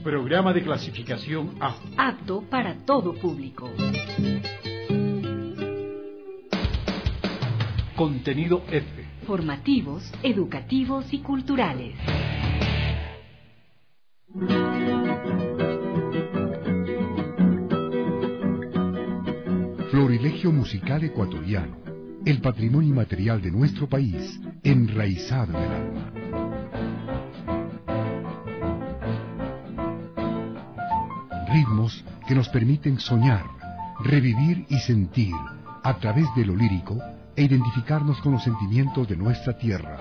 Programa de clasificación A. Apto para todo público. Contenido F. Formativos, educativos y culturales. Florilegio musical ecuatoriano, el patrimonio inmaterial de nuestro país, enraizado en el alma. Ritmos que nos permiten soñar, revivir y sentir a través de lo lírico e identificarnos con los sentimientos de nuestra tierra.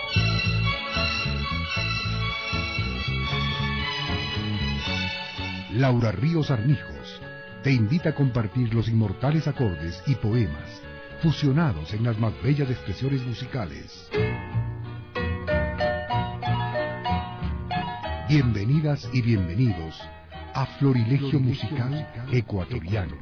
Laura Ríos Armijos te invita a compartir los inmortales acordes y poemas fusionados en las más bellas expresiones musicales. Bienvenidas y bienvenidos a Florilegio Musical Ecuatoriano.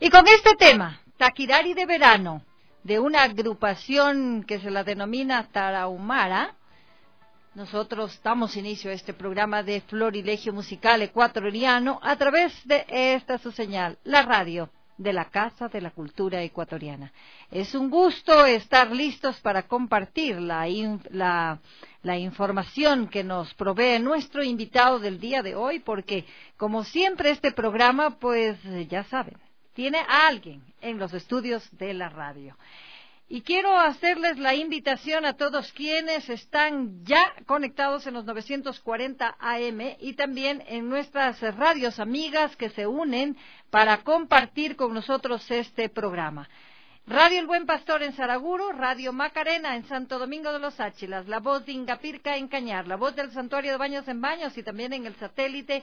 Y con este tema, Taquirari de Verano, de una agrupación que se la denomina Tarahumara, nosotros damos inicio a este programa de Florilegio Musical Ecuatoriano a través de esta su señal, la radio de la Casa de la Cultura Ecuatoriana. Es un gusto estar listos para compartir la información que nos provee nuestro invitado del día de hoy, porque como siempre este programa, pues ya saben, tiene a alguien en los estudios de la radio. Y quiero hacerles la invitación a todos quienes están ya conectados en los 940 AM y también en nuestras radios amigas que se unen para compartir con nosotros este programa. Radio El Buen Pastor en Saraguro, Radio Macarena en Santo Domingo de los Áchilas, La Voz de Ingapirca en Cañar, La Voz del Santuario de Baños en Baños y también en el satélite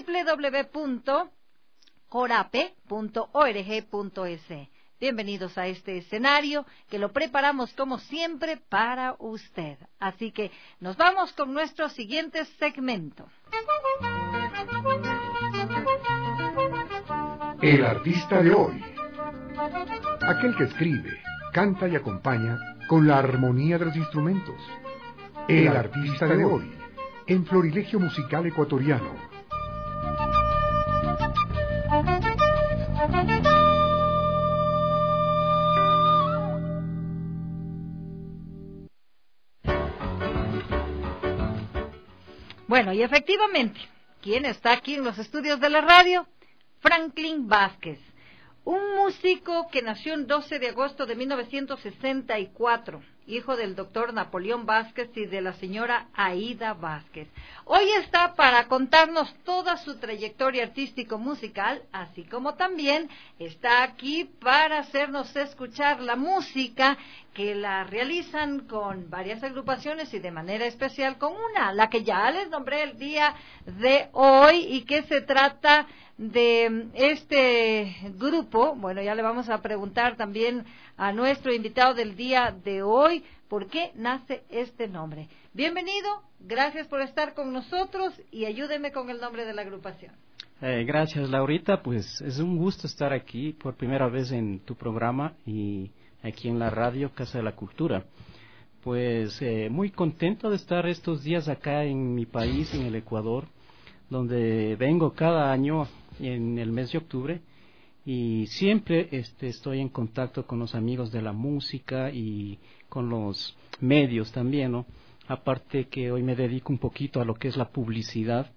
www.corape.org.es. Bienvenidos a este escenario que lo preparamos como siempre para usted. Así que nos vamos con nuestro siguiente segmento. El artista de hoy. Aquel que escribe, canta y acompaña con la armonía de los instrumentos. El artista de hoy, en Florilegio Musical Ecuatoriano. Bueno, y efectivamente, ¿quién está aquí en los estudios de la radio? Franklin Vázquez, un músico que nació el 12 de agosto de 1964, hijo del doctor Napoleón Vázquez y de la señora Aida Vázquez. Hoy está para contarnos toda su trayectoria artístico-musical, así como también está aquí para hacernos escuchar la música que la realizan con varias agrupaciones y de manera especial con una, la que ya les nombré el día de hoy y que se trata de este grupo. Bueno, ya le vamos a preguntar también a nuestro invitado del día de hoy por qué nace este nombre. Bienvenido, gracias por estar con nosotros y ayúdeme con el nombre de la agrupación. Gracias, Laurita, pues es un gusto estar aquí por primera vez en tu programa y aquí en la radio Casa de la Cultura. Pues muy contento de estar estos días acá en mi país, en el Ecuador, donde vengo cada año en el mes de octubre y siempre estoy en contacto con los amigos de la música y con los medios también, ¿no? Aparte que hoy me dedico un poquito a lo que es la publicidad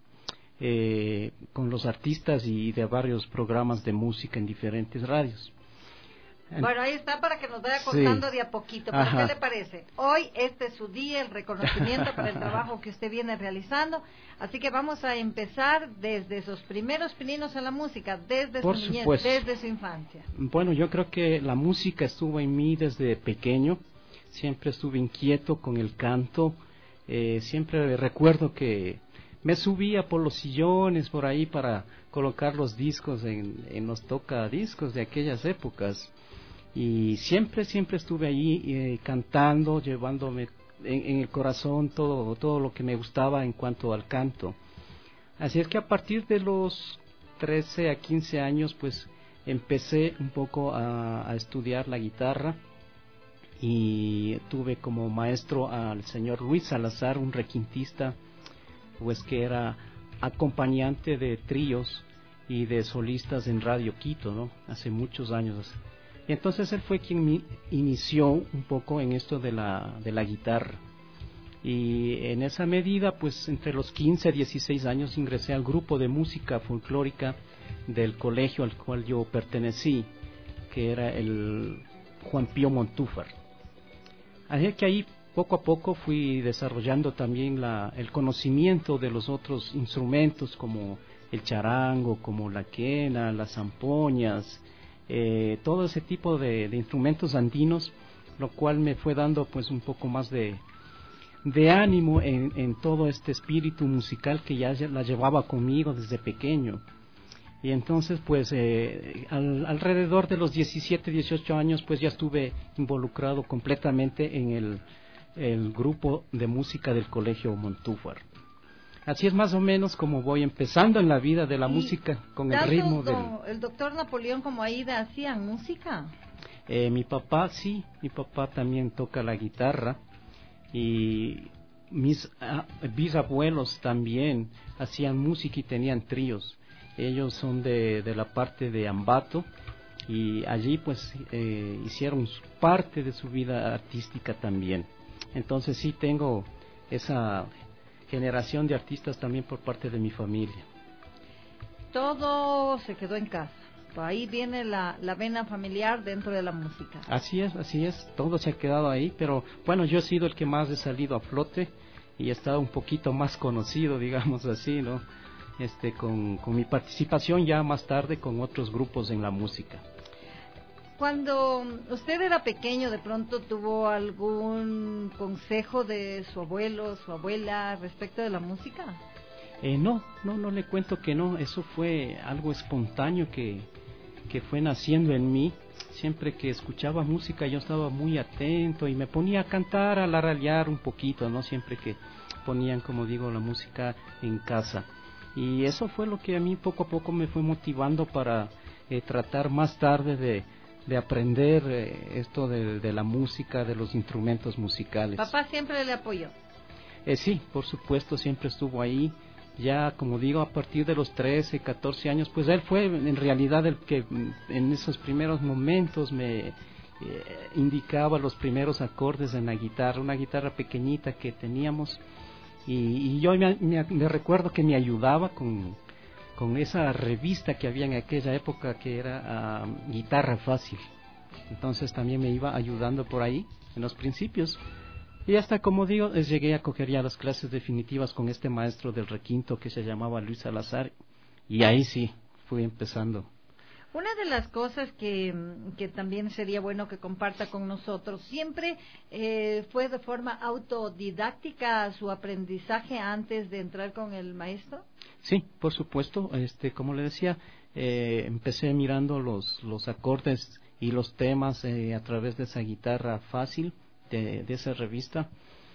con los artistas y de varios programas de música en diferentes radios. Bueno, ahí está para que nos vaya contando de a poquito. ¿Pero qué le parece? Hoy este es su día, el reconocimiento por el trabajo que usted viene realizando. Así que vamos a empezar desde esos primeros pininos en la música, desde su niñez, desde su infancia. Bueno, yo creo que la música estuvo en mí desde pequeño. Siempre estuve inquieto con el canto. Siempre recuerdo que me subía por los sillones por ahí para colocar los discos en los tocadiscos de aquellas épocas. Y siempre estuve ahí cantando, llevándome en el corazón todo lo que me gustaba en cuanto al canto. Así es que a partir de los 13 a 15 años pues empecé un poco a estudiar la guitarra y tuve como maestro al señor Luis Salazar, un requintista pues que era acompañante de tríos y de solistas en Radio Quito, ¿no? Hace muchos años. Y entonces él fue quien me inició un poco en esto de la guitarra. Y en esa medida, pues entre los 15 a 16 años ingresé al grupo de música folclórica del colegio al cual yo pertenecí, que era el Juan Pío Montúfar. Así que ahí poco a poco fui desarrollando también el conocimiento de los otros instrumentos como el charango, como la quena, las zampoñas, todo ese tipo de instrumentos andinos, lo cual me fue dando pues un poco más de ánimo en todo este espíritu musical que ya la llevaba conmigo desde pequeño. Y entonces pues alrededor de los 17, 18 años pues ya estuve involucrado completamente en el grupo de música del Colegio Montúfar. Así es más o menos como voy empezando en la vida de la música, con el ritmo del... ¿El doctor Napoleón como Aida hacían música? Mi papá también toca la guitarra, y mis bisabuelos también hacían música y tenían tríos. Ellos son de la parte de Ambato, y allí pues hicieron parte de su vida artística también. Entonces sí tengo esa generación de artistas también por parte de mi familia. Todo se quedó en casa. Ahí viene la vena familiar dentro de la música. Así es, todo se ha quedado ahí, pero bueno, yo he sido el que más he salido a flote y he estado un poquito más conocido, digamos así, ¿no? Con mi participación ya más tarde con otros grupos en la música. Cuando usted era pequeño, ¿de pronto tuvo algún consejo de su abuelo, su abuela respecto de la música? No le cuento que no, eso fue algo espontáneo que fue naciendo en mí. Siempre que escuchaba música yo estaba muy atento y me ponía a cantar, a laralear un poquito, ¿no? Siempre que ponían, como digo, la música en casa. Y eso fue lo que a mí poco a poco me fue motivando para tratar más tarde de aprender esto de la música, de los instrumentos musicales. ¿Papá siempre le apoyó? Sí, por supuesto, siempre estuvo ahí. Ya, como digo, a partir de los 13, 14 años, pues él fue en realidad el que en esos primeros momentos me indicaba los primeros acordes en la guitarra, una guitarra pequeñita que teníamos, y yo me recuerdo que me ayudaba con esa revista que había en aquella época que era Guitarra Fácil. Entonces también me iba ayudando por ahí en los principios. Y hasta, como digo, llegué a coger ya las clases definitivas con este maestro del requinto que se llamaba Luis Salazar, y ahí sí fui empezando. Una de las cosas que también sería bueno que comparta con nosotros, ¿siempre fue de forma autodidáctica su aprendizaje antes de entrar con el maestro? Sí, por supuesto. Como le decía, empecé mirando los acordes y los temas a través de esa Guitarra Fácil de esa revista.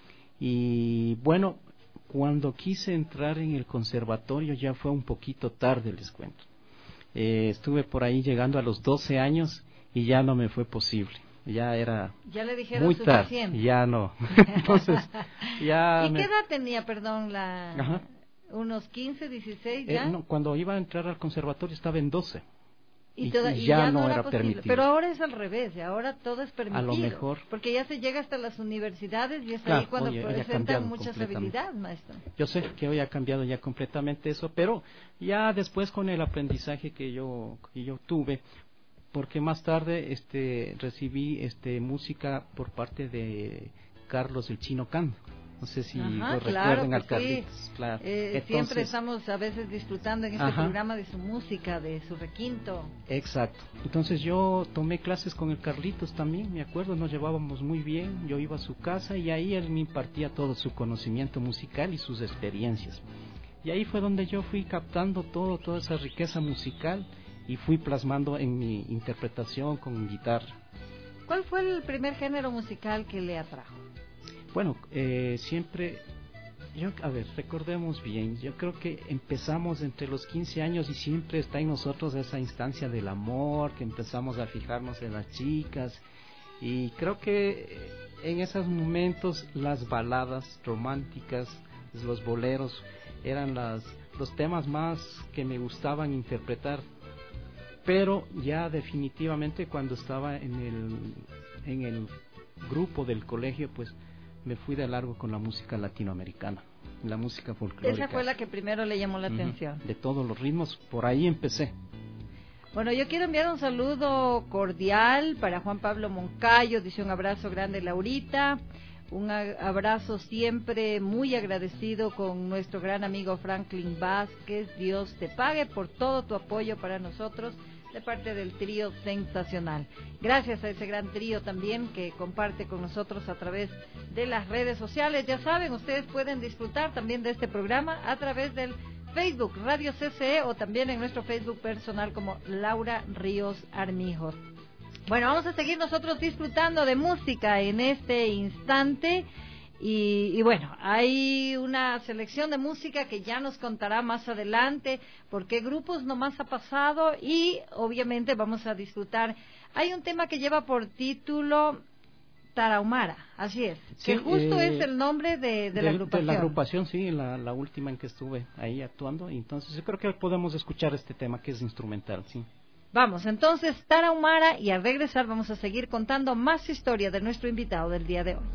Y bueno, cuando quise entrar en el conservatorio ya fue un poquito tarde, les cuento. Estuve por ahí llegando a los 12 años y ya no me fue posible. Ya era ¿Ya le dijeron muy suficiente? tarde, ya no. Entonces, ya. ¿Y qué edad tenía, perdón, unos 15, 16 ya? No, cuando iba a entrar al conservatorio estaba en 12. Y ya no era posible. permitido. Pero ahora es al revés, ahora todo es permitido. A lo mejor. Porque ya se llega hasta las universidades y es Claro, ahí cuando presentan muchas completamente. habilidades, maestro. Yo sé que hoy ha cambiado ya completamente eso, pero ya después con el aprendizaje que yo tuve, porque más tarde recibí música por parte de Carlos el Chino Can. No sé si lo recuerdan al Carlitos. Sí. Claro. Siempre estamos a veces disfrutando en este programa de su música, de su requinto. Exacto. Entonces yo tomé clases con el Carlitos también, me acuerdo, nos llevábamos muy bien. Yo iba a su casa y ahí él me impartía todo su conocimiento musical y sus experiencias. Y ahí fue donde yo fui captando toda esa riqueza musical y fui plasmando en mi interpretación con guitarra. ¿Cuál fue el primer género musical que le atrajo? Bueno, siempre, recordemos bien, yo creo que empezamos entre los 15 años y siempre está en nosotros esa instancia del amor, que empezamos a fijarnos en las chicas, y creo que en esos momentos las baladas románticas, los boleros, eran los temas más que me gustaban interpretar. Pero ya definitivamente cuando estaba en el grupo del colegio, pues me fui de largo con la música latinoamericana, la música folclórica. Esa fue la que primero le llamó la atención. De todos los ritmos, por ahí empecé. Bueno, yo quiero enviar un saludo cordial para Juan Pablo Moncayo, dice un abrazo grande Laurita, un abrazo siempre muy agradecido con nuestro gran amigo Franklin Vázquez, Dios te pague por todo tu apoyo para nosotros, de parte del trío Sensacional. Gracias a ese gran trío también que comparte con nosotros a través de las redes sociales. Ya saben, ustedes pueden disfrutar también de este programa a través del Facebook Radio CCE o también en nuestro Facebook personal como Laura Ríos Armijos. Bueno, vamos a seguir nosotros disfrutando de música en este instante Y bueno, hay una selección de música que ya nos contará más adelante por qué grupos nomás ha pasado y obviamente vamos a disfrutar. Hay un tema que lleva por título Tarahumara, así es, Sí, que justo es el nombre de la agrupación. De la agrupación, sí, la última en que estuve ahí actuando. Entonces yo creo que podemos escuchar este tema que es instrumental, sí. Vamos, entonces, Tarahumara, y al regresar vamos a seguir contando más historia de nuestro invitado del día de hoy.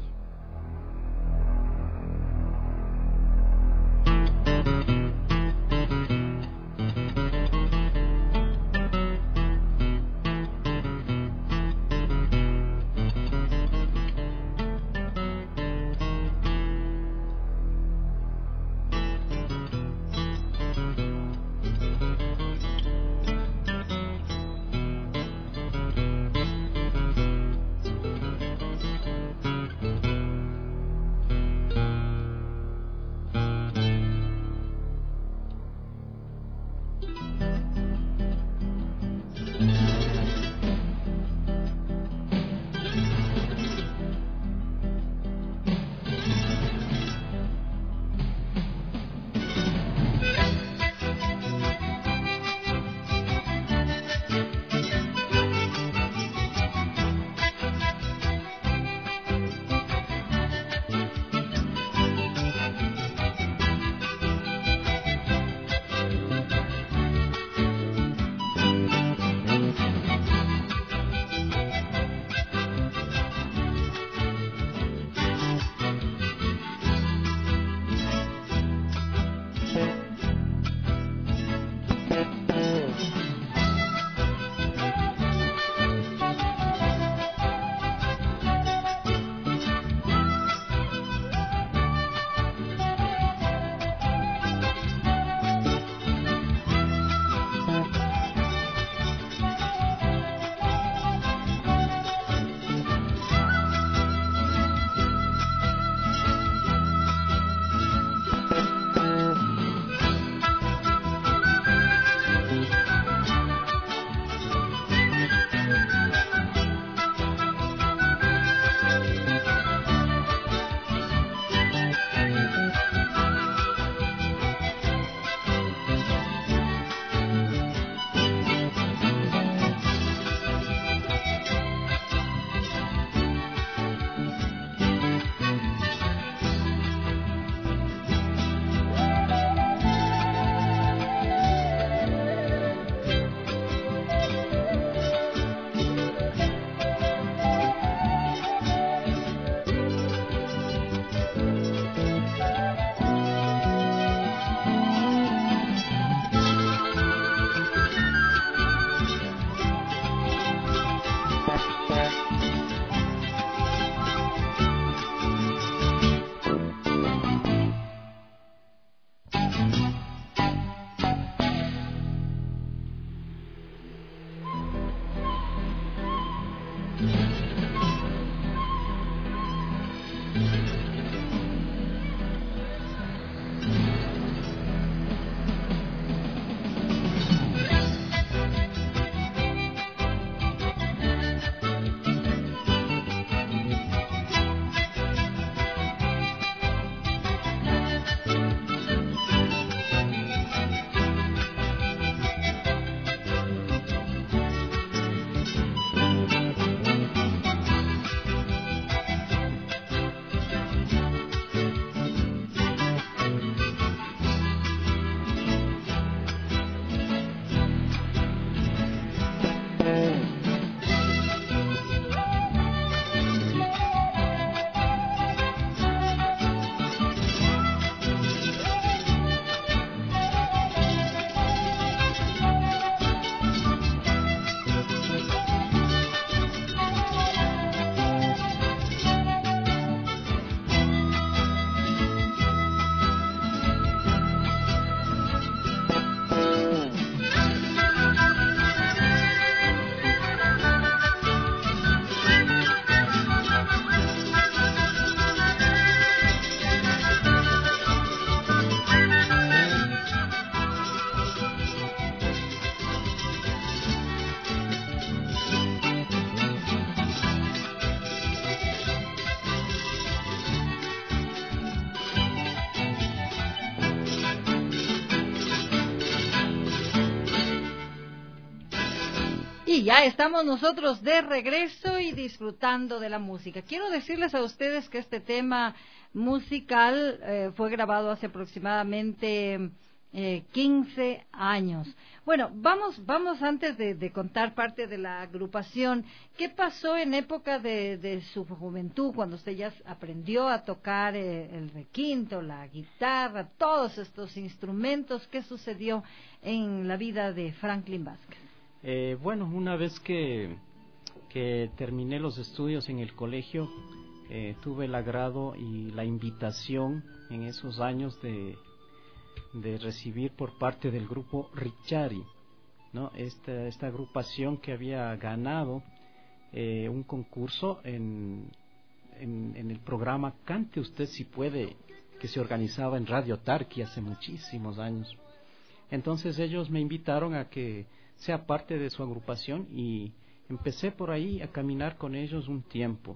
sí, ya estamos nosotros de regreso y disfrutando de la música. Quiero decirles a ustedes que este tema musical fue grabado hace aproximadamente 15 años. Bueno, vamos antes de contar parte de la agrupación. ¿Qué pasó en época de su juventud, cuando usted ya aprendió a tocar el requinto, la guitarra, todos estos instrumentos? ¿Qué sucedió en la vida de Franklin Vázquez? Bueno, una vez que terminé los estudios en el colegio, tuve el agrado y la invitación en esos años de recibir por parte del grupo Ricciari, ¿no? Esta agrupación que había ganado un concurso en el programa Cante Usted Si Puede, que se organizaba en Radio Tarqui hace muchísimos años. Entonces ellos me invitaron a que sea parte de su agrupación y empecé por ahí a caminar con ellos un tiempo.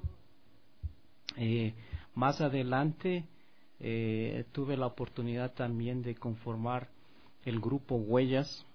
Más adelante tuve la oportunidad también de conformar el grupo Huellas,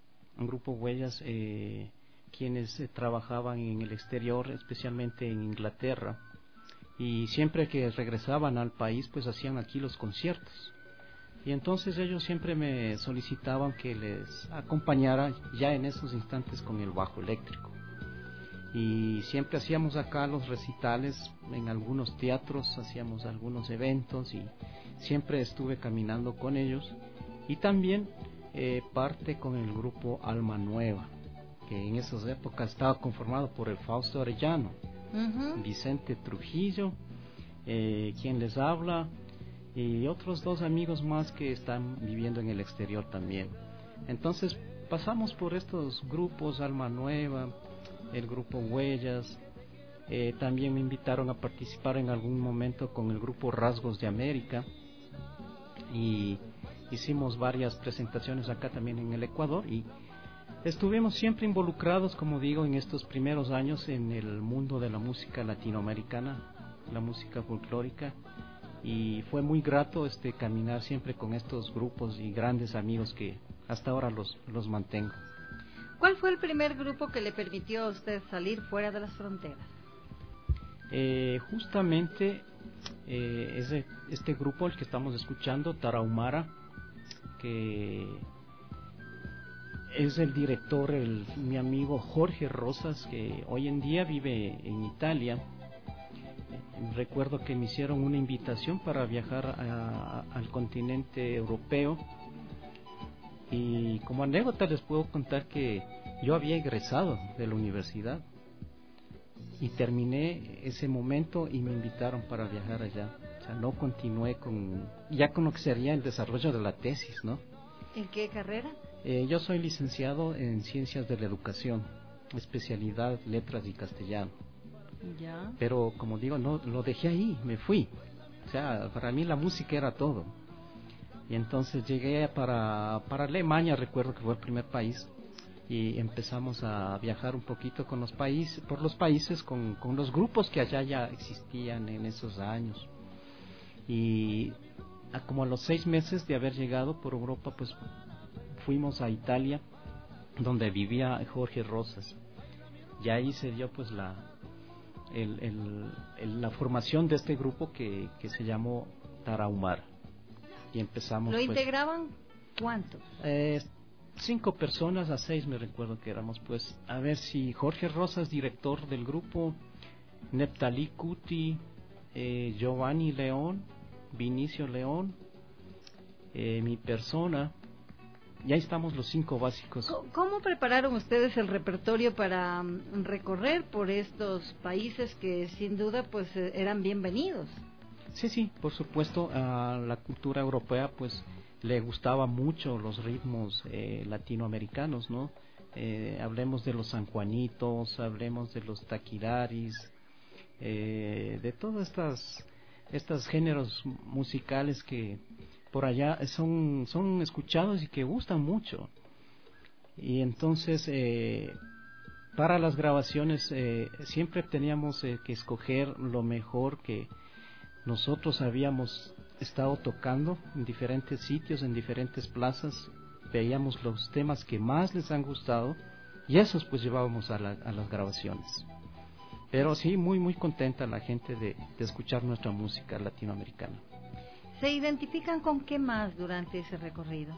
quienes trabajaban en el exterior, especialmente en Inglaterra, y siempre que regresaban al país pues hacían aquí los conciertos, y entonces ellos siempre me solicitaban que les acompañara ya en esos instantes con el bajo eléctrico, y siempre hacíamos acá los recitales en algunos teatros, hacíamos algunos eventos y siempre estuve caminando con ellos, y también parte con el grupo Alma Nueva, que en esas épocas estaba conformado por el Fausto Arellano, Vicente Trujillo, quien les habla, y otros dos amigos más que están viviendo en el exterior también. Entonces pasamos por estos grupos, Alma Nueva, el grupo Huellas. También me invitaron a participar en algún momento con el grupo Rasgos de América, y hicimos varias presentaciones acá también en el Ecuador, y estuvimos siempre involucrados, como digo, en estos primeros años en el mundo de la música latinoamericana, la música folclórica, y fue muy grato caminar siempre con estos grupos y grandes amigos que hasta ahora los mantengo. ¿Cuál fue el primer grupo que le permitió a usted salir fuera de las fronteras? Justamente es este grupo el que estamos escuchando, Tarahumara, que es el director, mi amigo Jorge Rosas, que hoy en día vive en Italia. Recuerdo que me hicieron una invitación para viajar al continente europeo, y como anécdota les puedo contar que yo había egresado de la universidad y terminé ese momento y me invitaron para viajar allá. O sea, no continué con lo que sería el desarrollo de la tesis, ¿no? ¿En qué carrera? Yo soy licenciado en Ciencias de la Educación, especialidad Letras y Castellano. Ya. Pero como digo, no lo dejé ahí, me fui. O sea, para mí la música era todo. Y entonces llegué para Alemania, recuerdo que fue el primer país, y empezamos a viajar un poquito por los países con los grupos que allá ya existían en esos años. Y como a los 6 meses de haber llegado por Europa, pues fuimos a Italia, donde vivía Jorge Rosas, y ahí se dio pues la formación de este grupo que se llamó Tarahumara, y empezamos. ¿Lo integraban cuántos? 5 personas a 6 me recuerdo que éramos, pues, a ver si Jorge Rosas, director del grupo, Neptalí Cuti, Giovanni León, Vinicio León, mi persona, ya estamos los 5 básicos. ¿Cómo prepararon ustedes el repertorio para recorrer por estos países que sin duda pues eran bienvenidos? Sí, por supuesto, a la cultura europea pues le gustaba mucho los ritmos latinoamericanos, ¿no? Hablemos de los sanjuanitos, hablemos de los taquidaris, de todos estos géneros musicales que por allá son escuchados y que gustan mucho. Y entonces para las grabaciones siempre teníamos que escoger lo mejor que nosotros habíamos estado tocando en diferentes sitios, en diferentes plazas. Veíamos los temas que más les han gustado y esos pues llevábamos a las grabaciones. Pero sí, muy muy contenta la gente de escuchar nuestra música latinoamericana. ¿Se identifican con qué más durante ese recorrido?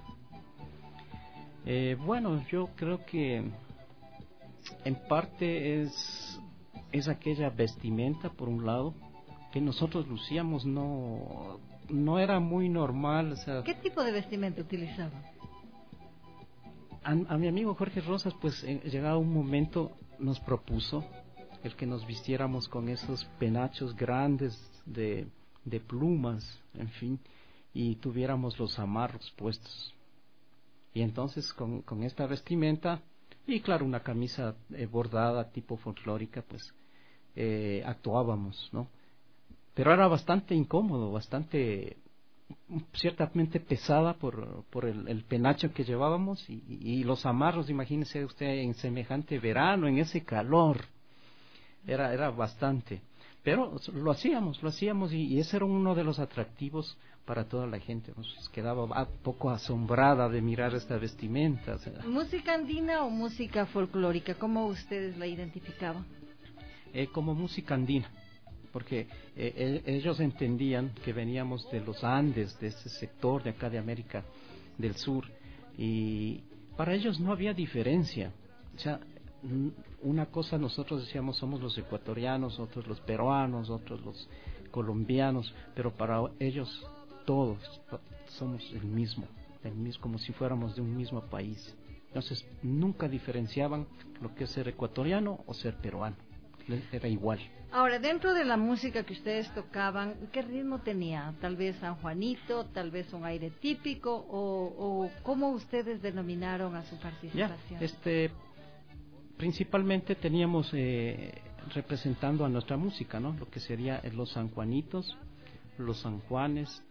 Bueno, yo creo que en parte es aquella vestimenta, por un lado, que nosotros lucíamos, no era muy normal. O sea, ¿qué tipo de vestimenta utilizaban? A mi amigo Jorge Rosas, pues llegado un momento nos propuso el que nos vistiéramos con esos penachos grandes de plumas, en fin, y tuviéramos los amarros puestos. Y entonces con esta vestimenta, y claro, una camisa bordada tipo folclórica, pues actuábamos, ¿no? Pero era bastante incómodo, bastante, ciertamente pesada por el penacho que llevábamos y los amarros. Imagínese usted en semejante verano, en ese calor, era bastante. Pero lo hacíamos y ese era uno de los atractivos para toda la gente. Nos quedaba un poco asombrada de mirar esta vestimenta. O sea. ¿Música andina o música folclórica? ¿Cómo ustedes la identificaban? Como música andina, porque ellos entendían que veníamos de los Andes, de ese sector de acá de América del Sur, y para ellos no había diferencia. O sea, una cosa nosotros decíamos somos los ecuatorianos, otros los peruanos, otros los colombianos, pero para ellos todos somos el mismo, como si fuéramos de un mismo país. Entonces nunca diferenciaban lo que es ser ecuatoriano o ser peruano, era igual. Ahora, dentro de la música que ustedes tocaban, ¿qué ritmo tenía? Tal vez San Juanito, tal vez un aire típico, o ¿cómo ustedes denominaron a su participación? Principalmente teníamos representando a nuestra música, ¿no? Lo que sería los sanjuanitos, los sanjuanes,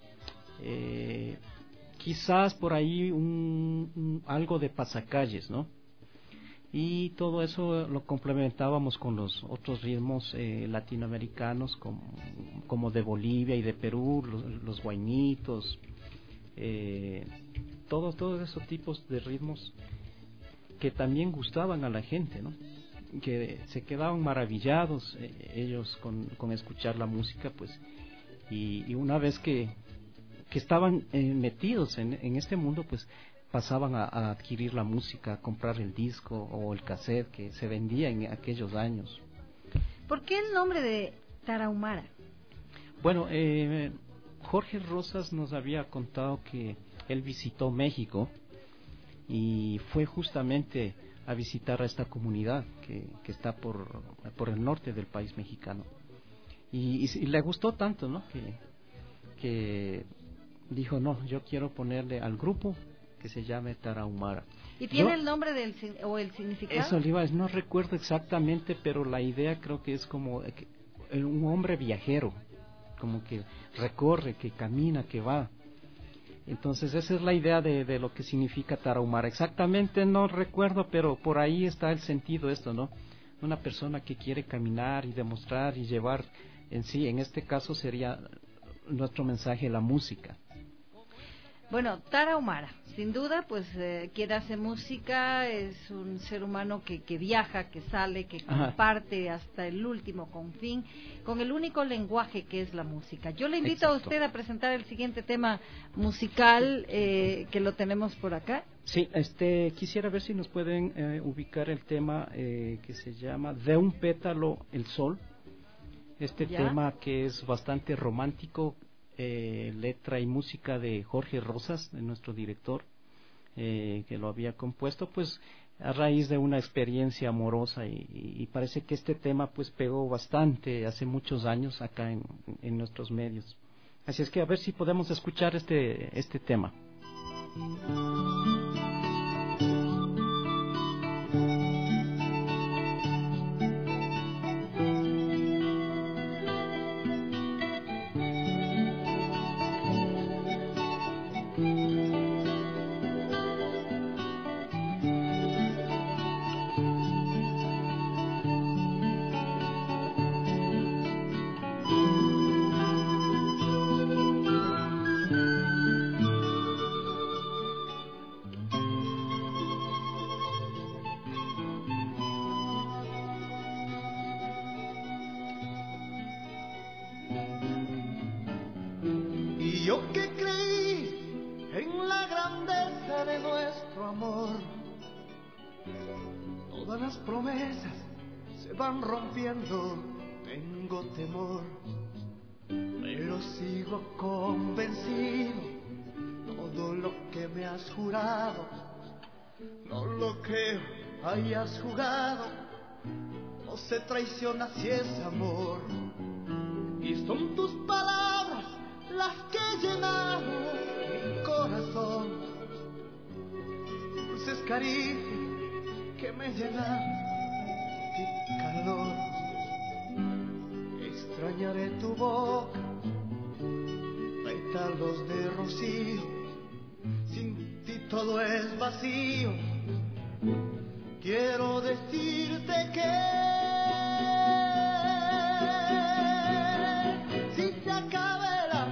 quizás por ahí algo de pasacalles, ¿no? Y todo eso lo complementábamos con los otros ritmos latinoamericanos como de Bolivia y de Perú, los guainitos, todos esos tipos de ritmos que también gustaban a la gente, ¿no? Que se quedaban maravillados ellos con escuchar la música, pues, y una vez que estaban metidos en este mundo, pues pasaban a adquirir la música, a comprar el disco o el cassette que se vendía en aquellos años. ¿Por qué el nombre de Tarahumara? Bueno, Jorge Rosas nos había contado que él visitó México y fue justamente a visitar a esta comunidad que está por el norte del país mexicano, y le gustó tanto, ¿no? que dijo, no, yo quiero ponerle al grupo que se llame Tarahumara. ¿Y tiene el nombre o el significado? Eso, Olivas, no recuerdo exactamente, pero la idea creo que es como un hombre viajero, como que recorre, que camina, que va. Entonces esa es la idea de lo que significa Tarahumara. Exactamente no recuerdo, pero por ahí está el sentido esto, ¿no? Una persona que quiere caminar y demostrar y llevar en sí, en este caso sería nuestro mensaje, la música. Bueno, Tarahumara, sin duda, pues quien hace música es un ser humano que viaja, que sale, que comparte hasta el último confín, con el único lenguaje que es la música. Yo le invito a usted a presentar el siguiente tema musical que lo tenemos por acá. Sí, quisiera ver si nos pueden ubicar el tema que se llama De un pétalo el sol. Tema que es bastante romántico. Letra y música de Jorge Rosas, de nuestro director, que lo había compuesto pues a raíz de una experiencia amorosa, y parece que este tema pues pegó bastante hace muchos años acá en nuestros medios. Así es que a ver si podemos escuchar este tema. Y yo que creí en la grandeza de nuestro amor, todas las promesas se van rompiendo, tengo temor, pero sigo convencido, todo lo que me has jurado, no lo creo, hayas jugado, no se traiciona si es amor, y son tus palabras las que llenaron mi corazón, dulces caricias que me llenan de calor. Extrañaré tu boca, pétalos de rocío, sin ti todo es vacío. Quiero decirte que si se acaba el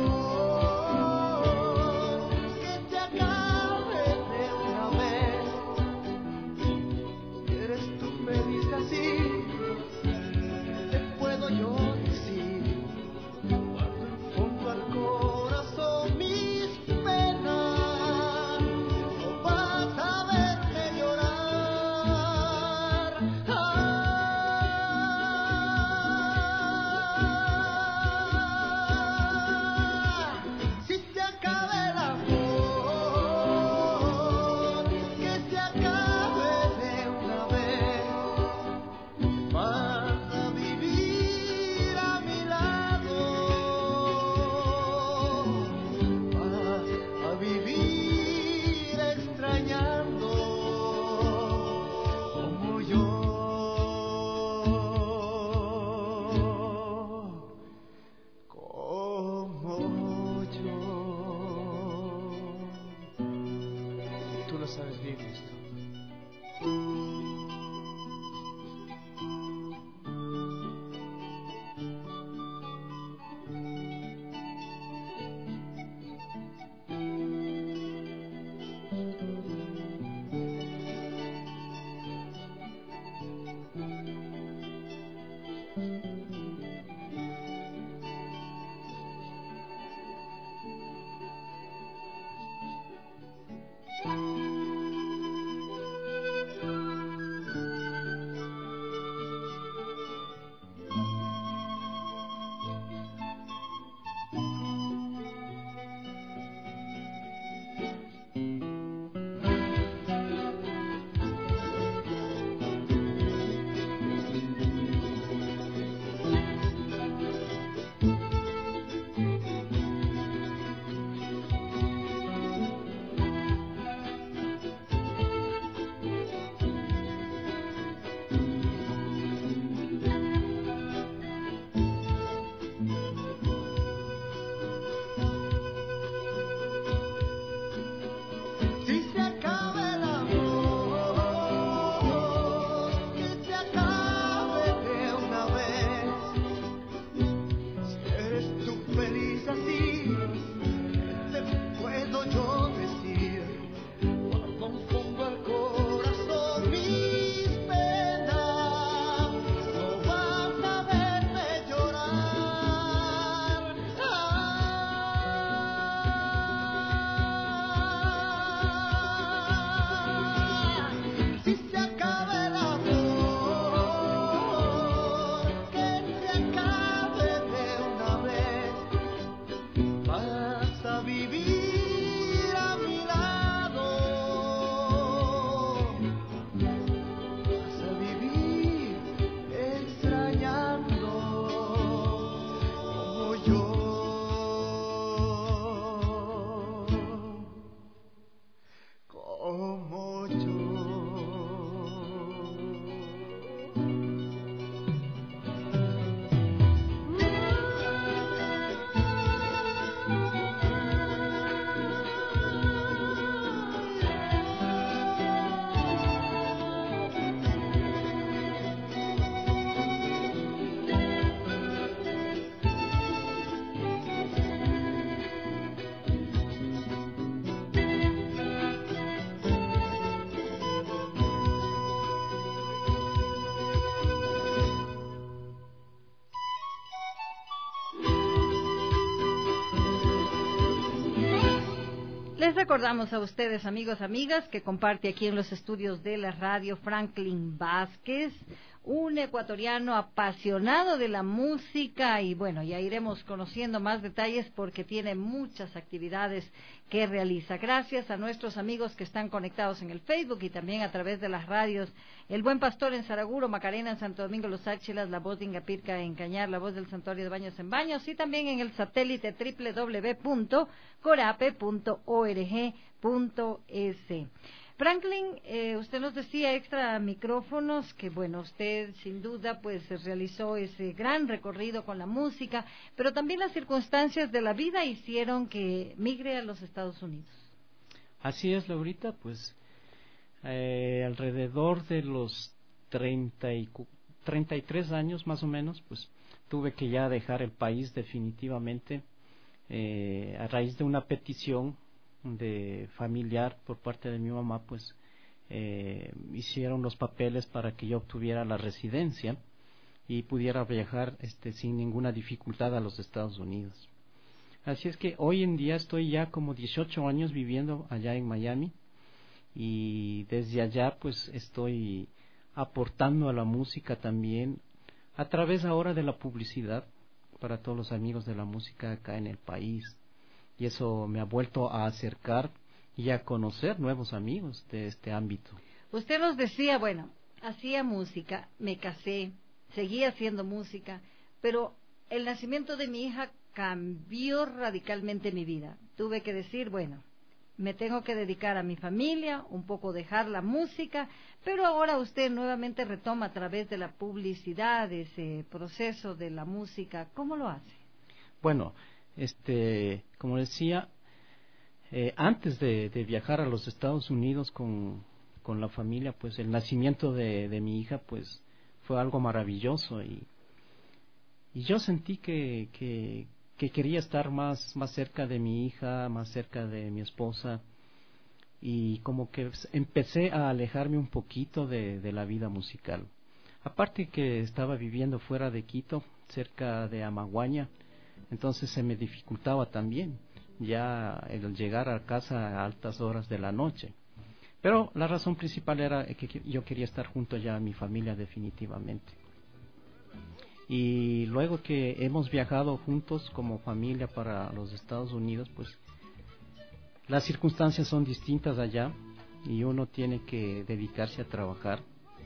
amor, que se acabe de una vez. Eres tú, me dices así, te puedo yo decir, cuando enfondo al corazón mis penas, no vas a verme llorar. Les recordamos a ustedes, amigos, amigas, que comparte aquí en los estudios de la radio Franklin Vázquez, un ecuatoriano apasionado de la música, y bueno, ya iremos conociendo más detalles porque tiene muchas actividades que realiza. Gracias a nuestros amigos que están conectados en el Facebook y también a través de las radios El Buen Pastor en Saraguro, Macarena en Santo Domingo, Los Áchilas, La Voz de Ingapirca en Cañar, La Voz del Santuario de Baños en Baños, y también en el satélite www.corape.org.es. Franklin, usted nos decía extra micrófonos que, bueno, usted sin duda pues realizó ese gran recorrido con la música, pero también las circunstancias de la vida hicieron que migre a los Estados Unidos. Así es, Laurita, pues alrededor de los 33 años más o menos, pues tuve que ya dejar el país definitivamente a raíz de una petición de familiar por parte de mi mamá, pues hicieron los papeles para que yo obtuviera la residencia y pudiera viajar sin ninguna dificultad a los Estados Unidos. Así es que hoy en día estoy ya como 18 años viviendo allá en Miami, y desde allá pues estoy aportando a la música también a través ahora de la publicidad para todos los amigos de la música acá en el país. Y eso me ha vuelto a acercar y a conocer nuevos amigos de este ámbito. Usted nos decía, bueno, hacía música, me casé, seguía haciendo música, pero el nacimiento de mi hija cambió radicalmente mi vida. Tuve que decir, bueno, me tengo que dedicar a mi familia, un poco dejar la música, pero ahora usted nuevamente retoma a través de la publicidad ese proceso de la música. ¿Cómo lo hace? Bueno, como decía, antes de viajar a los Estados Unidos con la familia, pues el nacimiento de mi hija pues fue algo maravilloso, y yo sentí que quería estar más cerca de mi hija, más cerca de mi esposa, y como que empecé a alejarme un poquito de la vida musical. Aparte que estaba viviendo fuera de Quito, cerca de Amaguaña, entonces se me dificultaba también ya el llegar a casa a altas horas de la noche. Pero la razón principal era que yo quería estar junto ya a mi familia definitivamente. Y luego que hemos viajado juntos como familia para los Estados Unidos, pues las circunstancias son distintas allá y uno tiene que dedicarse a trabajar,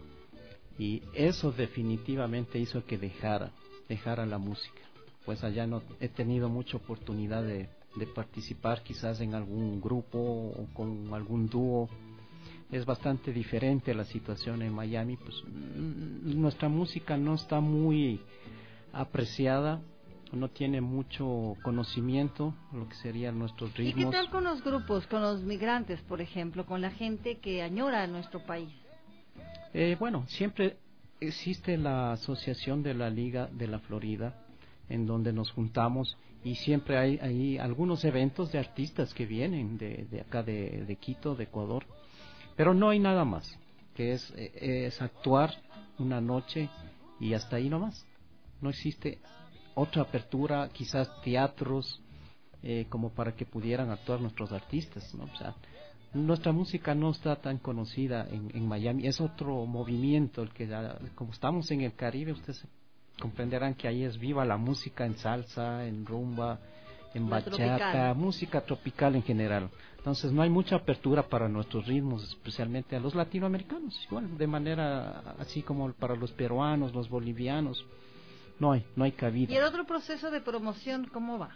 y eso definitivamente hizo que dejara la música. Pues allá no he tenido mucha oportunidad de participar quizás en algún grupo o con algún dúo. Es bastante diferente la situación en Miami, pues nuestra música no está muy apreciada, no tiene mucho conocimiento, lo que serían nuestros ritmos. ¿Y qué tal con los grupos, con los migrantes, por ejemplo, con la gente que añora a nuestro país? Bueno, siempre existe la asociación de la Liga de la Florida, en donde nos juntamos, y siempre hay algunos eventos de artistas que vienen de acá de Quito, de Ecuador, pero no hay nada más, que es actuar una noche y hasta ahí nomás. No existe otra apertura, quizás teatros, como para que pudieran actuar nuestros artistas, ¿no? O sea, nuestra música no está tan conocida en Miami, es otro movimiento el que como estamos en el Caribe, ustedes comprenderán que ahí es viva la música en salsa, en rumba, en bachata, música tropical en general. Entonces no hay mucha apertura para nuestros ritmos, especialmente a los latinoamericanos, igual de manera así como para los peruanos, los bolivianos, no hay cabida. ¿Y el otro proceso de promoción cómo va?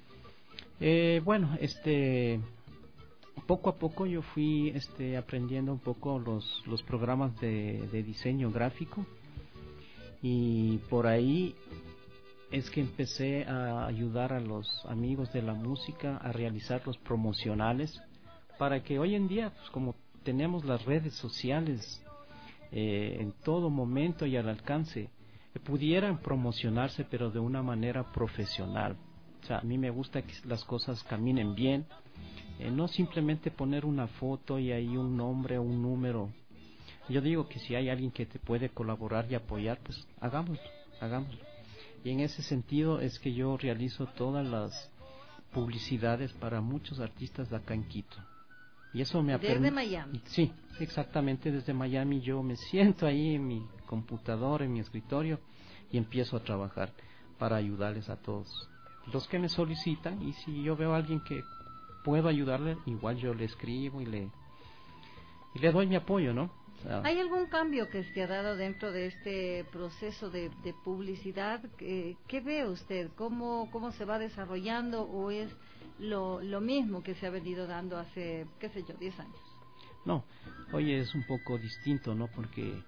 Bueno, poco a poco yo fui aprendiendo un poco los programas de diseño gráfico, y por ahí es que empecé a ayudar a los amigos de la música a realizar los promocionales, para que hoy en día, pues, como tenemos las redes sociales en todo momento y al alcance, pudieran promocionarse, pero de una manera profesional. O sea, a mí me gusta que las cosas caminen bien, no simplemente poner una foto y ahí un nombre o un número. Yo digo que si hay alguien que te puede colaborar y apoyar, pues hagámoslo. Y en ese sentido es que yo realizo todas publicidades para muchos artistas de acá en Quito. Y eso me ha Desde Miami. Sí, exactamente, desde Miami yo me siento ahí en mi computadora, en mi escritorio, y empiezo a trabajar para ayudarles a todos los que me solicitan, y si yo veo a alguien que puedo ayudarle, igual yo le escribo y le doy mi apoyo, ¿no? O sea, ¿hay algún cambio que se ha dado dentro de este proceso de publicidad? ¿Qué ve usted? ¿Cómo se va desarrollando, o es lo mismo que se ha venido dando hace, qué sé yo, 10 años? No, hoy es un poco distinto, ¿no? Porque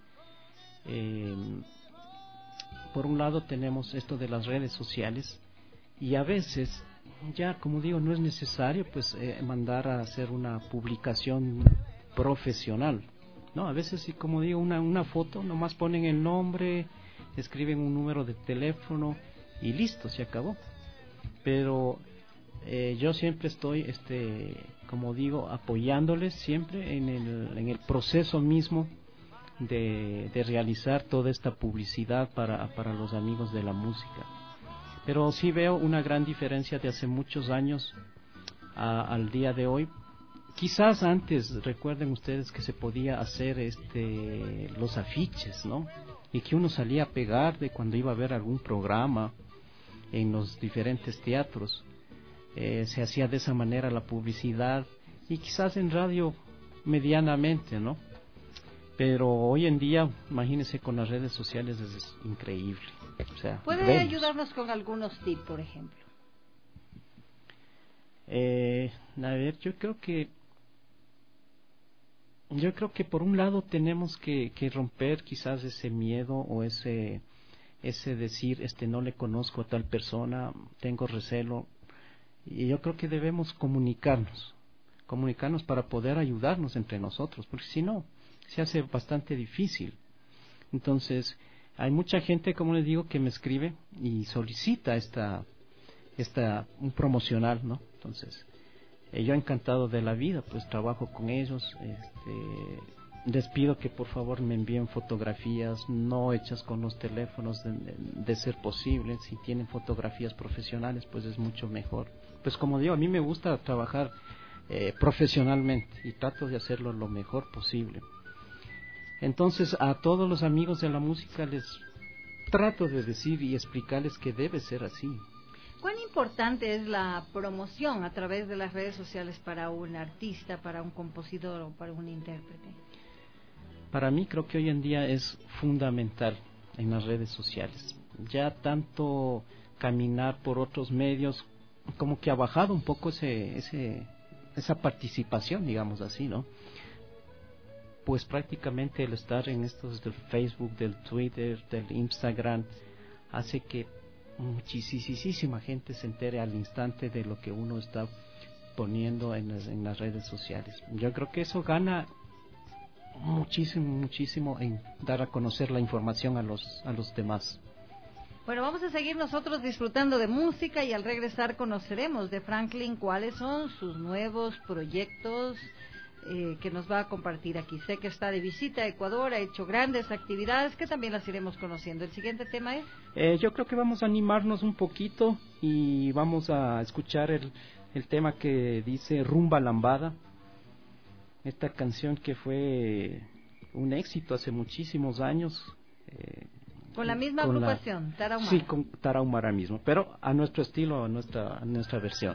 por un lado tenemos esto de las redes sociales, y a veces ya, como digo, no es necesario pues mandar a hacer una publicación profesional, ¿no? A veces, sí, como digo, una foto, nomás ponen el nombre, escriben un número de teléfono y listo, se acabó. Pero yo siempre estoy, como digo, apoyándoles siempre en el proceso mismo de realizar toda esta publicidad para los amigos de la música. Pero sí veo una gran diferencia de hace muchos años al día de hoy. Quizás antes, recuerden ustedes que se podía hacer los afiches, ¿no? Y que uno salía a pegar de cuando iba a ver algún programa en los diferentes teatros. Se hacía de esa manera la publicidad, y quizás en radio medianamente, ¿no? Pero hoy en día, imagínense, con las redes sociales es increíble. O sea, ¿puede ayudarnos con algunos tips, por ejemplo? A ver, yo creo que por un lado tenemos que romper quizás ese miedo, o ese decir, no le conozco a tal persona, tengo recelo. Y yo creo que debemos comunicarnos para poder ayudarnos entre nosotros, porque si no, se hace bastante difícil. Entonces, hay mucha gente, como les digo, que me escribe y solicita un promocional, ¿no? Entonces, yo encantado de la vida, pues trabajo con ellos. Les pido que por favor me envíen fotografías no hechas con los teléfonos, de ser posible. Si tienen fotografías profesionales, pues es mucho mejor. Pues como digo, a mí me gusta trabajar profesionalmente, y trato de hacerlo lo mejor posible. Entonces, a todos los amigos de la música les trato de decir y explicarles que debe ser así. ¿Cuán importante es la promoción a través de las redes sociales para un artista, para un compositor o para un intérprete? Para mí creo que hoy en día es fundamental en las redes sociales. Ya tanto caminar por otros medios, como que ha bajado un poco esa participación, digamos así, ¿no? Pues prácticamente el estar en estos del Facebook, del Twitter, del Instagram, hace que muchísima gente se entere al instante de lo que uno está poniendo en las redes sociales. Yo creo que eso gana muchísimo en dar a conocer la información a los demás. Bueno, vamos a seguir nosotros disfrutando de música, y al regresar conoceremos de Franklin cuáles son sus nuevos proyectos que nos va a compartir aquí. Sé que está de visita a Ecuador, ha hecho grandes actividades que también las iremos conociendo. ¿El siguiente tema es? Yo creo que vamos a animarnos un poquito y vamos a escuchar el tema que dice Rumba Lambada. Esta canción que fue un éxito hace muchísimos años. Con la misma agrupación, Tarahumara. Sí, con Tarahumara mismo, pero a nuestro estilo, a nuestra versión.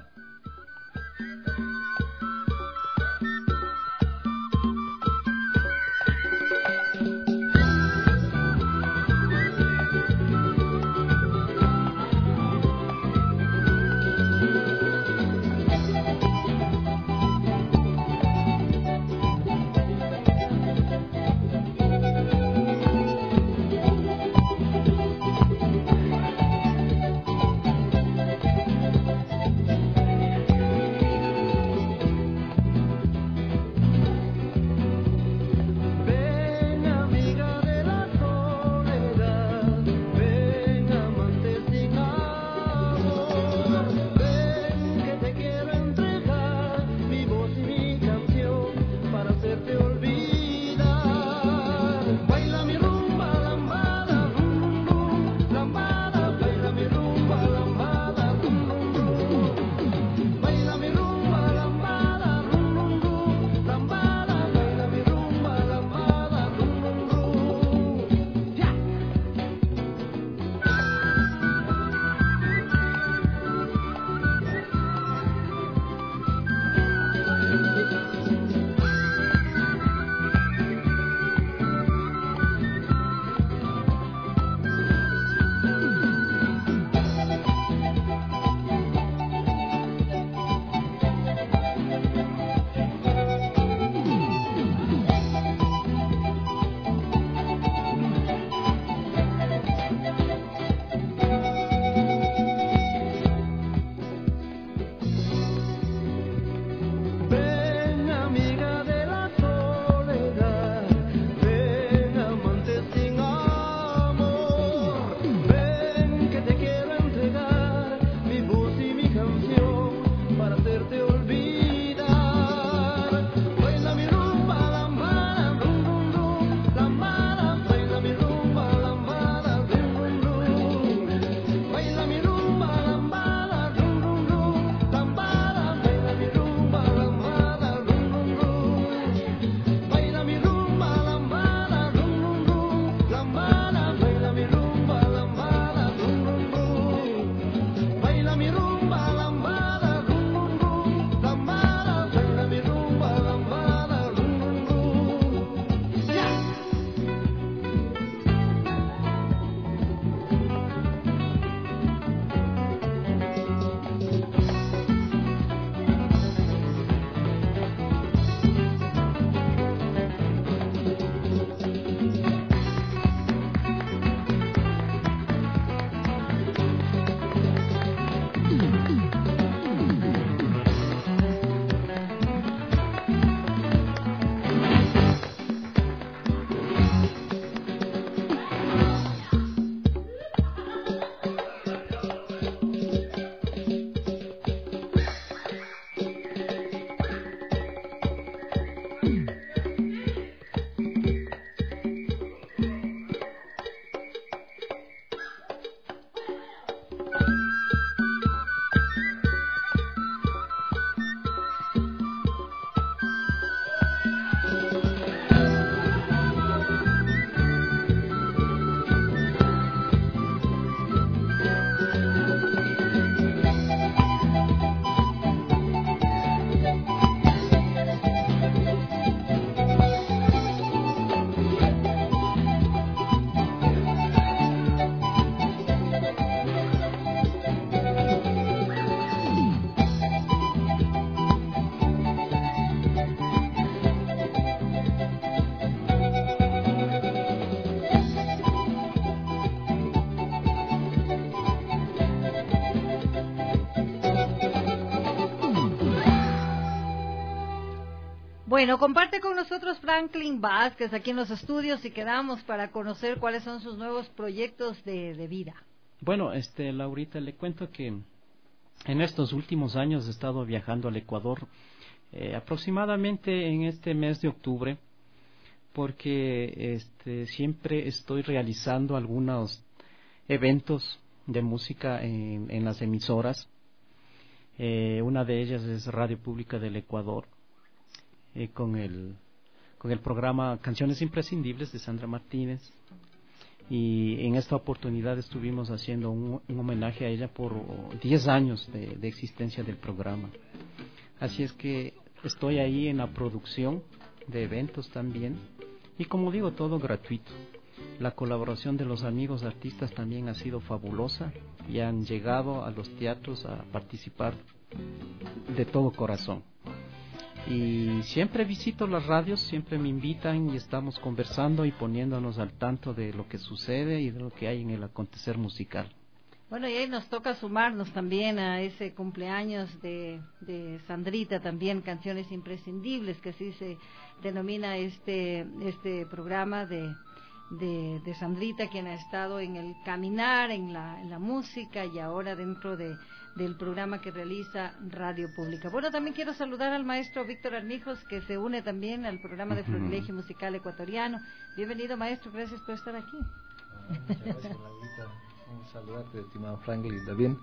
Bueno, comparte con nosotros Franklin Vázquez aquí en los estudios y quedamos para conocer cuáles son sus nuevos proyectos de vida. Bueno, Laurita, le cuento que en estos últimos años he estado viajando al Ecuador, aproximadamente en este mes de octubre, porque siempre estoy realizando algunos eventos de música en las emisoras. Una de ellas es Radio Pública del Ecuador, con el programa Canciones Imprescindibles de Sandra Martínez, y en esta oportunidad estuvimos haciendo un homenaje a ella por 10 años de existencia del programa. Así es que estoy ahí en la producción de eventos también, y como digo, todo gratuito. La colaboración de los amigos artistas también ha sido fabulosa y han llegado a los teatros a participar de todo corazón. Y siempre visito las radios, siempre me invitan y estamos conversando y poniéndonos al tanto de lo que sucede y de lo que hay en el acontecer musical. Bueno, y ahí nos toca sumarnos también a ese cumpleaños de Sandrita también, Canciones Imprescindibles, que así se denomina este programa de Sandrita, quien ha estado en el caminar, en la música y ahora dentro del programa que realiza Radio Pública. Bueno, también quiero saludar al maestro Víctor Armijos, que se une también al programa de Florilegio Musical Ecuatoriano. Bienvenido, maestro, gracias por estar aquí. Muchas gracias, Laurita. Un saludarte, estimado Franklin, también.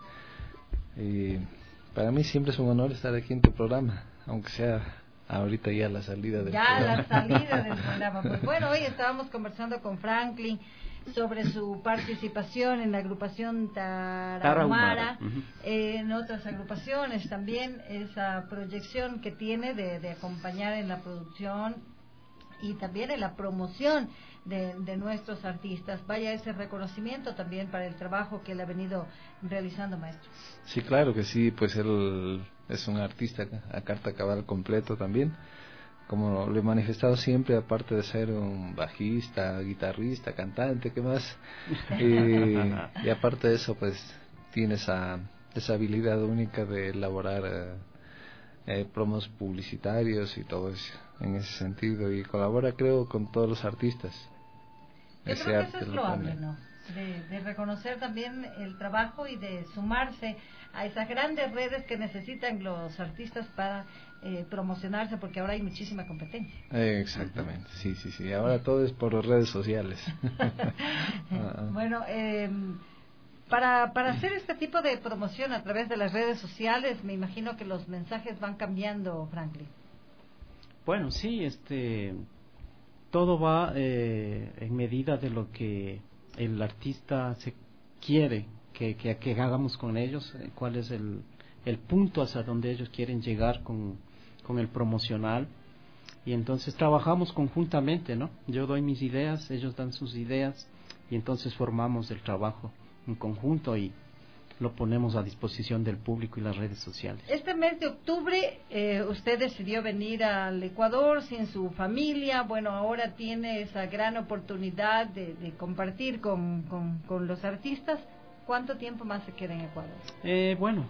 Para mí siempre es un honor estar aquí en tu programa, aunque sea ahorita ya la salida del programa. Ya la salida del programa. Pues bueno, hoy estábamos conversando con Franklin sobre su participación en la agrupación Tarahumara, en otras agrupaciones también, esa proyección que tiene de acompañar en la producción y también en la promoción de nuestros artistas. Vaya ese reconocimiento también para el trabajo que él ha venido realizando, maestro. Sí, claro que sí, pues él es un artista a carta cabal completo también, como lo he manifestado siempre, aparte de ser un bajista, guitarrista, cantante, ¿qué más? Y aparte de eso, pues tiene esa habilidad única de elaborar promos publicitarios y todo eso, en ese sentido, y colabora, creo, con todos los artistas. Yo creo que eso es loable, ¿no? De reconocer también el trabajo y de sumarse a esas grandes redes que necesitan los artistas para promocionarse, porque ahora hay muchísima competencia. Exactamente, sí, ahora todo es por las redes sociales. Bueno, para hacer este tipo de promoción a través de las redes sociales, me imagino que los mensajes van cambiando, Franklin. Bueno, sí, todo va en medida de lo que el artista se quiere que hagamos con ellos, cuál es el punto hacia donde ellos quieren llegar con el promocional, y entonces trabajamos conjuntamente, ¿no? Yo doy mis ideas, ellos dan sus ideas y entonces formamos el trabajo en conjunto y lo ponemos a disposición del público y las redes sociales. Este mes de octubre usted decidió venir al Ecuador sin su familia. Bueno, ahora tiene esa gran oportunidad de compartir con los artistas. ¿Cuánto tiempo más se queda en Ecuador? Bueno,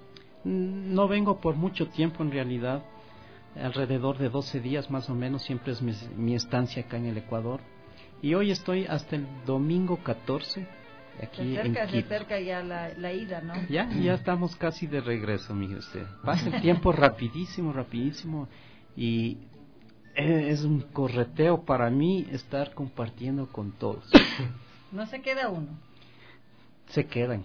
no vengo por mucho tiempo en realidad, alrededor de 12 días más o menos, siempre es mi estancia acá en el Ecuador. Y hoy estoy hasta el domingo 14 aquí en Quito. Se acerca ya la ida, ¿no? Ya estamos casi de regreso, mire usted. Pasa el tiempo rapidísimo, y es un correteo para mí estar compartiendo con todos. ¿No se queda uno? Se quedan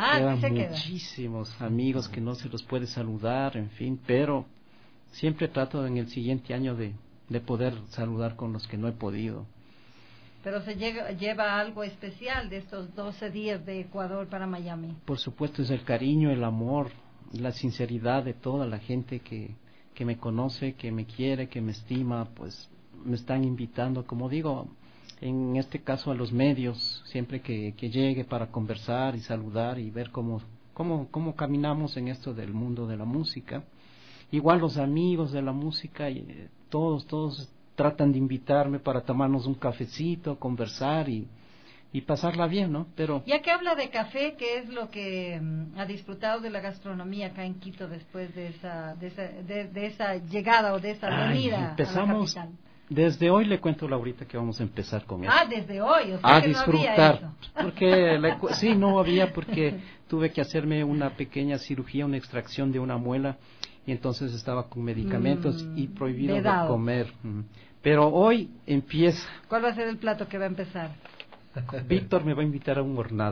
muchísimos amigos que no se los puede saludar, en fin, pero siempre trato en el siguiente año de poder saludar con los que no he podido. Pero se lleva algo especial de estos 12 días de Ecuador para Miami. Por supuesto, es el cariño, el amor, la sinceridad de toda la gente que me conoce, que me quiere, que me estima, pues me están invitando, como digo, en este caso a los medios, siempre que llegue para conversar y saludar y ver cómo caminamos en esto del mundo de la música. Igual los amigos de la música, todos tratan de invitarme para tomarnos un cafecito, conversar, y y pasarla bien, ¿no? Pero ya que habla de café, ¿qué es lo que ha disfrutado de la gastronomía acá en Quito después de esa llegada o de esa venida empezamos, a la capital? Desde hoy le cuento, Laurita, que vamos a empezar con eso. Desde hoy, o sea a que disfrutar, no había eso. porque sí, no había, porque tuve que hacerme una pequeña cirugía, una extracción de una muela, y entonces estaba con medicamentos y prohibido de comer. Pero hoy empieza. ¿Cuál va a ser el plato que va a empezar? Víctor me va a invitar a un hornado.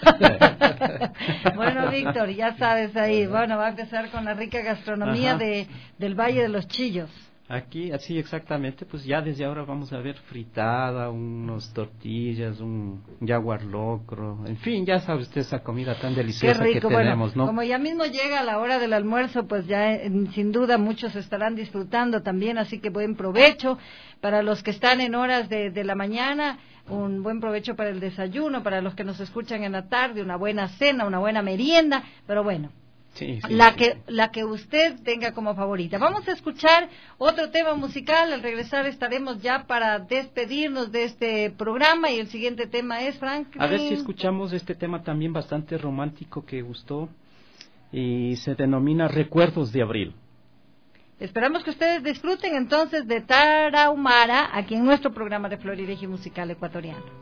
Bueno, Víctor, ya sabes ahí. Bueno, va a empezar con la rica gastronomía del Valle de los Chillos. Aquí, así exactamente, pues ya desde ahora vamos a ver fritada, unos tortillas, un jaguar locro, en fin, ya sabe usted esa comida tan deliciosa que tenemos, ¿no? Como ya mismo llega la hora del almuerzo, pues ya sin duda muchos estarán disfrutando también, así que buen provecho para los que están en horas de la mañana, un buen provecho para el desayuno, para los que nos escuchan en la tarde, una buena cena, una buena merienda, pero bueno. Sí, la que usted tenga como favorita. Vamos a escuchar otro tema musical. Al regresar estaremos ya para despedirnos de este programa y el siguiente tema es, Franklin. A ver si escuchamos este tema también bastante romántico que gustó y se denomina Recuerdos de Abril. Esperamos que ustedes disfruten entonces de Tarahumara aquí en nuestro programa de Florilegio Musical Ecuatoriano.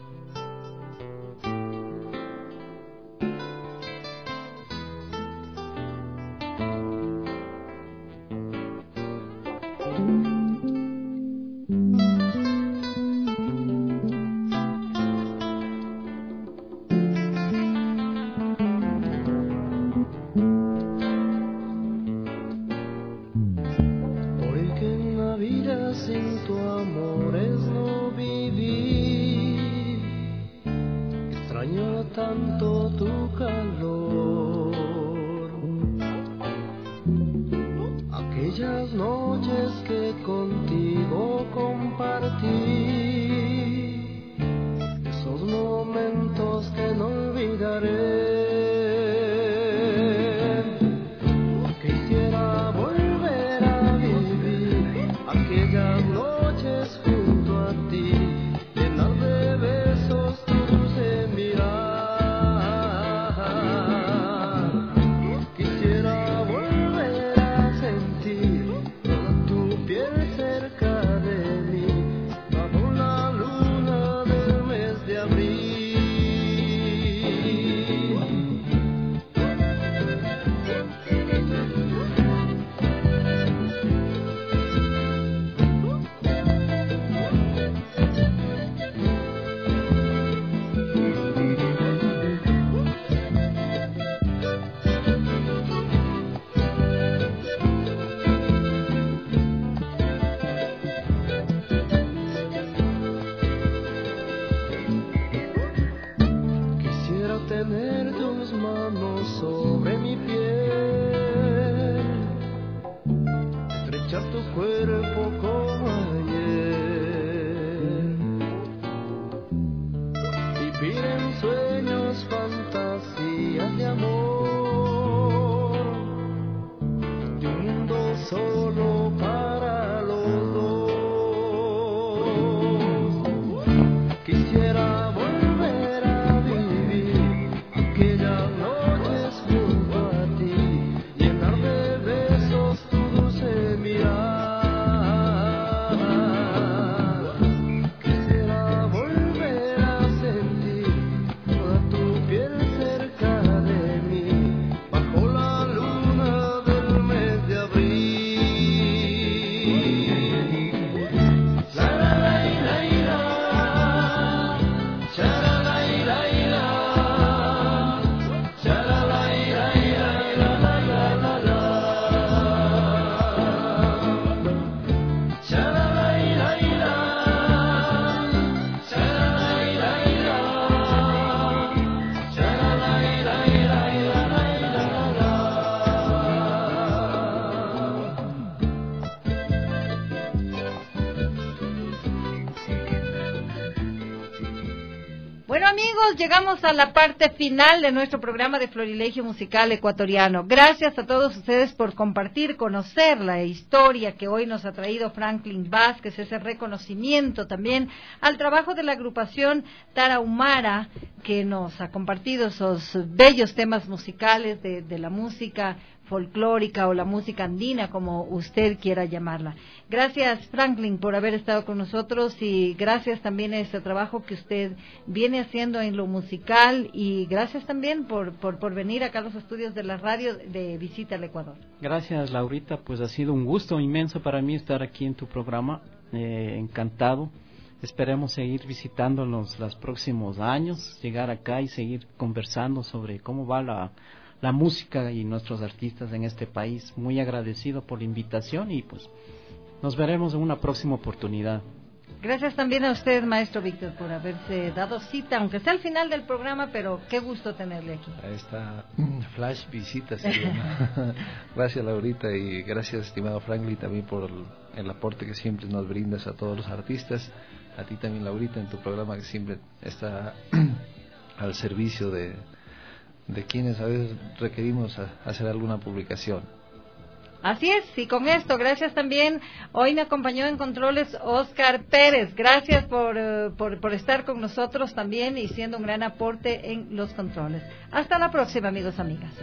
amigos, llegamos a la parte final de nuestro programa de Florilegio Musical Ecuatoriano. Gracias a todos ustedes por compartir, conocer la historia que hoy nos ha traído Franklin Vázquez, ese reconocimiento también al trabajo de la agrupación Tarahumara, que nos ha compartido esos bellos temas musicales de la música folclórica o la música andina, como usted quiera llamarla. Gracias, Franklin, por haber estado con nosotros, y gracias también a ese trabajo que usted viene haciendo en lo musical, y gracias también por venir acá a los estudios de la radio de Visita al Ecuador. Gracias, Laurita, pues ha sido un gusto inmenso para mí estar aquí en tu programa, encantado. Esperemos seguir visitándonos los próximos años, llegar acá y seguir conversando sobre cómo va la música y nuestros artistas en este país. Muy agradecido por la invitación y pues nos veremos en una próxima oportunidad. Gracias también a usted, maestro Víctor, por haberse dado cita, aunque sea al final del programa, pero qué gusto tenerle aquí. Ahí está, Flash Visita se llama. Gracias, Laurita, y gracias, estimado Franklin, también por el aporte que siempre nos brindas a todos los artistas. A ti también, Laurita, en tu programa, que siempre está al servicio de quienes a veces requerimos hacer alguna publicación. Así es, y con esto, gracias también. Hoy me acompañó en controles Oscar Pérez. Gracias por estar con nosotros también y siendo un gran aporte en los controles. Hasta la próxima, amigos, amigas.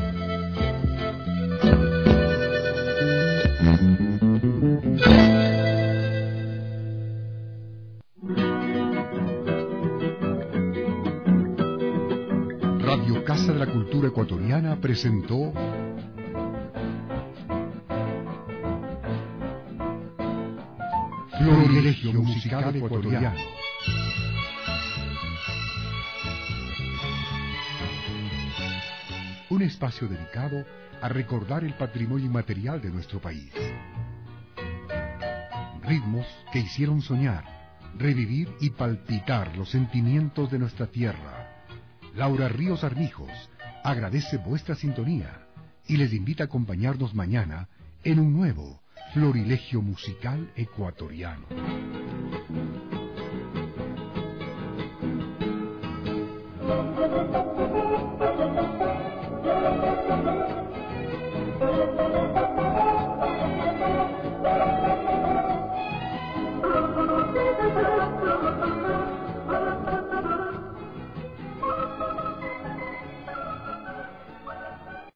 Radio Casa de la Cultura Ecuatoriana presentó Florilegio Musical Ecuatoriano. Un espacio dedicado a recordar el patrimonio inmaterial de nuestro país. Ritmos que hicieron soñar, revivir y palpitar los sentimientos de nuestra tierra. Laura Ríos Armijos agradece vuestra sintonía y les invita a acompañarnos mañana en un nuevo Florilegio Musical Ecuatoriano.